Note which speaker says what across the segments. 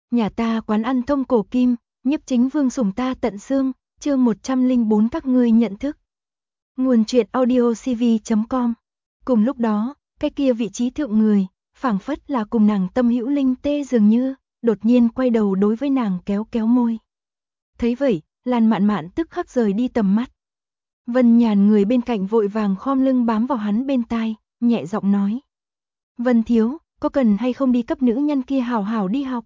Speaker 1: Nhà ta quán ăn thông cổ kim, nhiếp chính vương sủng ta tận xương, chương 104 các ngươi nhận thức. Nguồn truyện audio cv.com. Cùng lúc đó, cái kia vị trí thượng người, phảng phất là cùng nàng tâm hữu linh tê dường như, đột nhiên quay đầu đối với nàng kéo kéo môi. Thấy vậy, Lan Mạn Mạn tức khắc rời đi tầm mắt. Vân Nhàn người bên cạnh vội vàng khom lưng bám vào hắn bên tai, nhẹ giọng nói. Vân thiếu, có cần hay không đi cấp nữ nhân kia hào hào đi học?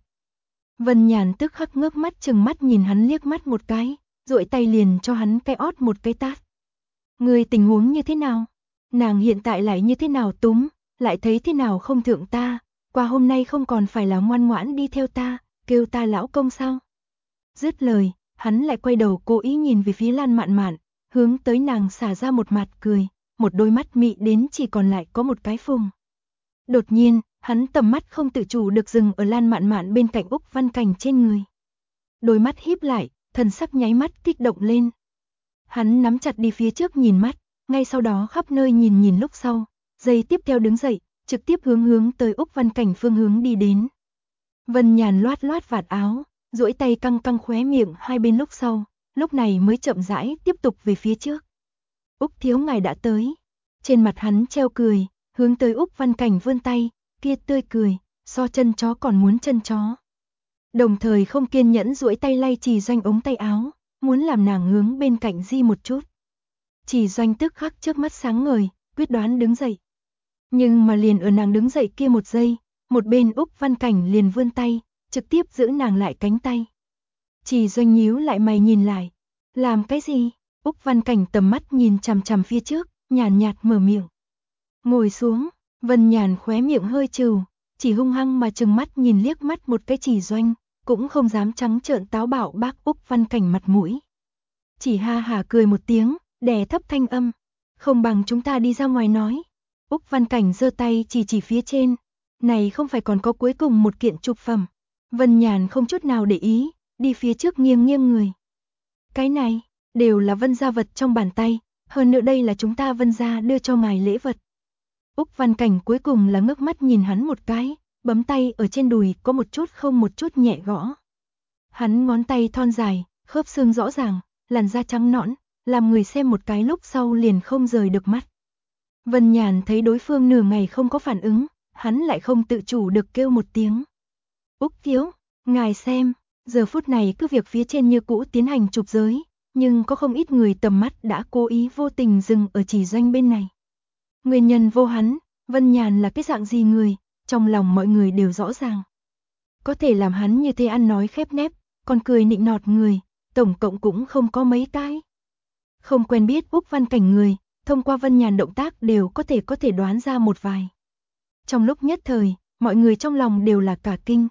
Speaker 1: Vân Nhàn tức khắc ngước mắt chừng mắt nhìn hắn liếc mắt một cái, duỗi tay liền cho hắn cái ót một cái tát. Người tình huống như thế nào? Nàng hiện tại lại như thế nào túm, lại thấy thế nào không thượng ta, qua hôm nay không còn phải là ngoan ngoãn đi theo ta, kêu ta lão công sao? Dứt lời, hắn lại quay đầu cố ý nhìn về phía Lan Mạn Mạn, hướng tới nàng xả ra một mặt cười, một đôi mắt mị đến chỉ còn lại có một cái phùng. Đột nhiên, hắn tầm mắt không tự chủ được dừng ở Lan Mạn Mạn bên cạnh Úc Văn Cảnh trên người. Đôi mắt híp lại, thần sắc nháy mắt kích động lên. Hắn nắm chặt đi phía trước nhìn mắt, ngay sau đó khắp nơi nhìn nhìn lúc sau, giây tiếp theo đứng dậy, trực tiếp hướng tới Úc Văn Cảnh phương hướng đi đến. Vân Nhàn loát loát vạt áo, duỗi tay căng căng khóe miệng hai bên lúc sau, lúc này mới chậm rãi tiếp tục về phía trước. Úc thiếu ngài đã tới. Trên mặt hắn treo cười, hướng tới Úc Văn Cảnh vươn tay, kia tươi cười, so chân chó còn muốn chân chó. Đồng thời không kiên nhẫn duỗi tay lay Trì Doanh ống tay áo, muốn làm nàng hướng bên cạnh di một chút. Trì Doanh tức khắc trước mắt sáng ngời, quyết đoán đứng dậy. Nhưng mà liền ở nàng đứng dậy kia một giây, một bên Úc Văn Cảnh liền vươn tay, trực tiếp giữ nàng lại cánh tay. Trì Doanh nhíu lại mày nhìn lại. Làm cái gì? Úc Văn Cảnh tầm mắt nhìn chằm chằm phía trước, nhàn nhạt mở miệng. Ngồi xuống, Vân Nhàn khóe miệng hơi trừ, chỉ hung hăng mà trừng mắt nhìn liếc mắt một cái Trì Doanh, cũng không dám trắng trợn táo bạo bác Úc Văn Cảnh mặt mũi. Chỉ ha hả cười một tiếng, đè thấp thanh âm. Không bằng chúng ta đi ra ngoài nói. Úc Văn Cảnh giơ tay chỉ phía trên. Này không phải còn có cuối cùng một kiện chụp phẩm. Vân Nhàn không chút nào để ý, đi phía trước nghiêng người. Cái này, đều là Vân gia vật trong bàn tay, hơn nữa đây là chúng ta Vân gia đưa cho ngài lễ vật. Úc Văn Cảnh cuối cùng là ngước mắt nhìn hắn một cái, bấm tay ở trên đùi có một chút không một chút nhẹ gõ. Hắn ngón tay thon dài, khớp xương rõ ràng, làn da trắng nõn, làm người xem một cái lúc sau liền không rời được mắt. Vân Nhàn thấy đối phương nửa ngày không có phản ứng, hắn lại không tự chủ được kêu một tiếng. Úc thiếu, ngài xem, giờ phút này cứ việc phía trên như cũ tiến hành chụp giới, nhưng có không ít người tầm mắt đã cố ý vô tình dừng ở Trì Doanh bên này. Nguyên nhân vô hắn, Vân Nhàn là cái dạng gì người, trong lòng mọi người đều rõ ràng. Có thể làm hắn như thế ăn nói khép nép, còn cười nịnh nọt người, tổng cộng cũng không có mấy cái. Không quen biết Úc Văn Cảnh người, thông qua Vân Nhàn động tác đều có thể đoán ra một vài. Trong lúc nhất thời, mọi người trong lòng đều là cả kinh.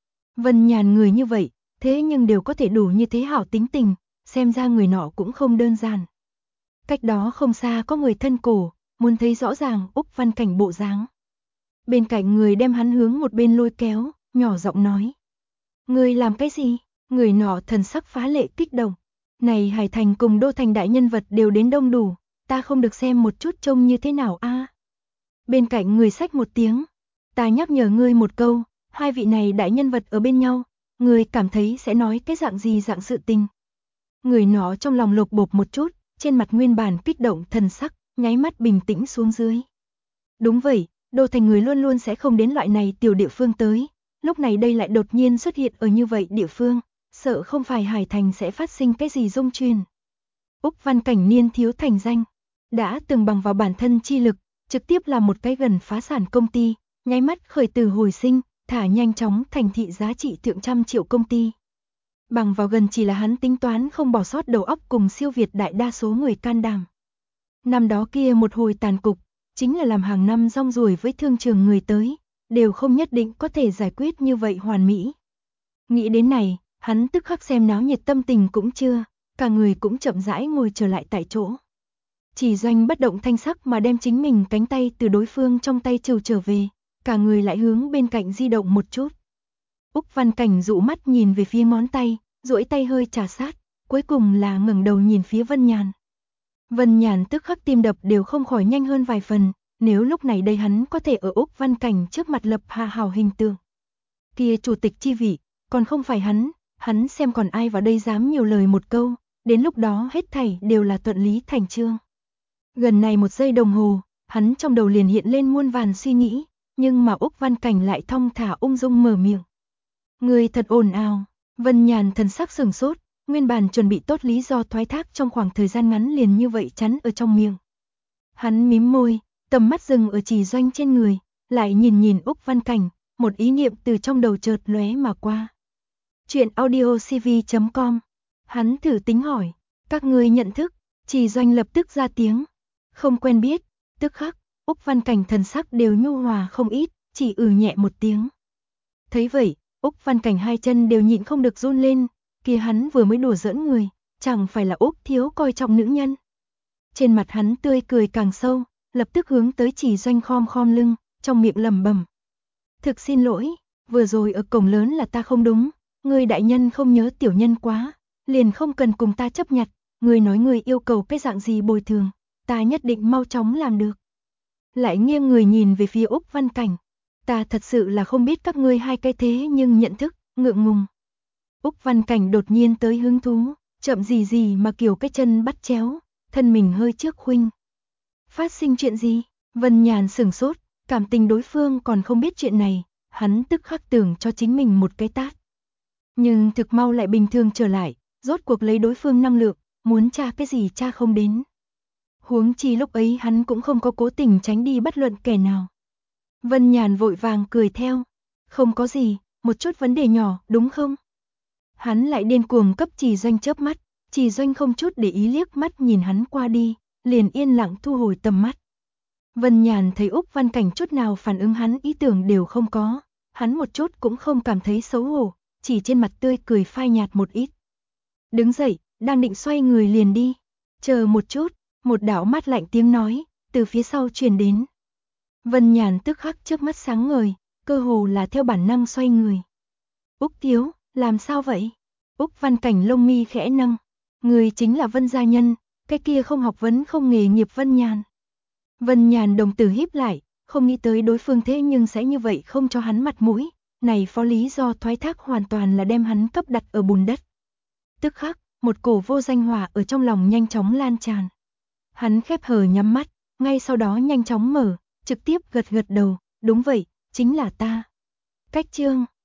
Speaker 1: Vân Nhàn người như vậy, thế nhưng đều có thể đủ như thế hảo tính tình, xem ra người nọ cũng không đơn giản. Cách đó không xa có người thân cổ, muốn thấy rõ ràng Úc Văn Cảnh bộ dáng. Bên cạnh người đem hắn hướng một bên lôi kéo, nhỏ giọng nói. Người làm cái gì? Người nọ thần sắc phá lệ kích động. Này Hải Thành cùng Đô Thành đại nhân vật đều đến đông đủ, ta không được xem một chút trông như thế nào a? Bên cạnh người xách một tiếng. Ta nhắc nhở ngươi một câu, hai vị này đại nhân vật ở bên nhau, ngươi cảm thấy sẽ nói cái dạng gì dạng sự tình. Người nọ trong lòng lột bột một chút, trên mặt nguyên bản kích động thần sắc, nháy mắt bình tĩnh xuống dưới. Đúng vậy, Đô Thành người luôn luôn sẽ không đến loại này tiểu địa phương tới, lúc này đây lại đột nhiên xuất hiện ở như vậy địa phương, sợ không phải Hải Thành sẽ phát sinh cái gì rung truyền. Úc Văn Cảnh niên thiếu thành danh, đã từng bằng vào bản thân chi lực, trực tiếp là một cái gần phá sản công ty, nháy mắt khởi từ hồi sinh, thả nhanh chóng thành thị giá trị thượng trăm triệu công ty. Bằng vào gần chỉ là hắn tính toán không bỏ sót đầu óc cùng siêu việt đại đa số người can đảm. Năm đó kia một hồi tàn cục, chính là làm hàng năm rong ruổi với thương trường người tới, đều không nhất định có thể giải quyết như vậy hoàn mỹ. Nghĩ đến này, hắn tức khắc xem náo nhiệt tâm tình cũng chưa, cả người cũng chậm rãi ngồi trở lại tại chỗ. Trì Doanh bất động thanh sắc mà đem chính mình cánh tay từ đối phương trong tay trừ trở về, cả người lại hướng bên cạnh di động một chút. Úc Văn Cảnh dụ mắt nhìn về phía ngón tay, duỗi tay hơi trà sát, cuối cùng là ngẩng đầu nhìn phía Vân Nhàn. Vân Nhàn tức khắc tim đập đều không khỏi nhanh hơn vài phần, nếu lúc này đây hắn có thể ở Úc Văn Cảnh trước mặt lập hạ hảo hình tượng. Kia chủ tịch chi vị, còn không phải hắn xem còn ai vào đây dám nhiều lời một câu, đến lúc đó hết thảy đều là thuận lý thành chương. Gần này 1 giây đồng hồ, hắn trong đầu liền hiện lên muôn vàn suy nghĩ, nhưng mà Úc Văn Cảnh lại thong thả ung dung mở miệng. Người thật ồn ào. Vân Nhàn thần sắc sửng sốt, nguyên bản chuẩn bị tốt lý do thoái thác trong khoảng thời gian ngắn liền như vậy chắn ở trong miệng. Hắn mím môi, tầm mắt dừng ở Chỉ Doanh trên người, lại nhìn Úc Văn Cảnh, một ý niệm từ trong đầu chợt lóe mà qua. Chuyện audiocv.com. Hắn thử tính hỏi, các ngươi nhận thức? Chỉ Doanh lập tức ra tiếng, không quen biết. Tức khắc, Úc Văn Cảnh thần sắc đều nhu hòa không ít, chỉ nhẹ một tiếng. Thấy vậy, Úc Văn Cảnh hai chân đều nhịn không được run lên, kia hắn vừa mới đùa giỡn người, chẳng phải là Úc thiếu coi trọng nữ nhân. Trên mặt hắn tươi cười càng sâu, lập tức hướng tới Chỉ Doanh khom lưng, trong miệng lẩm bẩm. Thực xin lỗi, vừa rồi ở cổng lớn là ta không đúng, người đại nhân không nhớ tiểu nhân quá, liền không cần cùng ta chấp nhặt, người nói người yêu cầu cái dạng gì bồi thường, ta nhất định mau chóng làm được. Lại nghiêng người nhìn về phía Úc Văn Cảnh, ta thật sự là không biết các ngươi hai cái thế nhưng nhận thức, ngượng ngùng. Úc Văn Cảnh đột nhiên tới hứng thú, chậm gì mà kiểu cái chân bắt chéo, thân mình hơi trước khuynh. Phát sinh chuyện gì? Vân Nhàn sửng sốt, cảm tình đối phương còn không biết chuyện này, hắn tức khắc tưởng cho chính mình một cái tát. Nhưng thực mau lại bình thường trở lại, rốt cuộc lấy đối phương năng lượng, muốn tra cái gì tra không đến. Huống chi lúc ấy hắn cũng không có cố tình tránh đi bất luận kẻ nào. Vân Nhàn vội vàng cười theo, không có gì, một chút vấn đề nhỏ, đúng không? Hắn lại điên cuồng cấp Chỉ Doanh chớp mắt, Chỉ Doanh không chút để ý liếc mắt nhìn hắn qua đi, liền yên lặng thu hồi tầm mắt. Vân Nhàn thấy Úc Văn Cảnh chút nào phản ứng hắn ý tưởng đều không có, hắn một chút cũng không cảm thấy xấu hổ, chỉ trên mặt tươi cười phai nhạt một ít. Đứng dậy, đang định xoay người liền đi, chờ một chút, một đạo mát lạnh tiếng nói, từ phía sau truyền đến. Vân Nhàn tức khắc trước mắt sáng ngời, cơ hồ là theo bản năng xoay người. Úc thiếu, làm sao vậy? Úc Văn Cảnh lông mi khẽ nâng, người chính là Vân gia nhân, cái kia không học vấn không nghề nghiệp Vân Nhàn. Vân Nhàn đồng tử híp lại, không nghĩ tới đối phương thế nhưng sẽ như vậy không cho hắn mặt mũi, này phó lý do thoái thác hoàn toàn là đem hắn cấp đặt ở bùn đất. Tức khắc, một cổ vô danh hỏa ở trong lòng nhanh chóng lan tràn. Hắn khép hờ nhắm mắt, ngay sau đó nhanh chóng mở, trực tiếp gật đầu, đúng vậy, chính là ta. Cách chương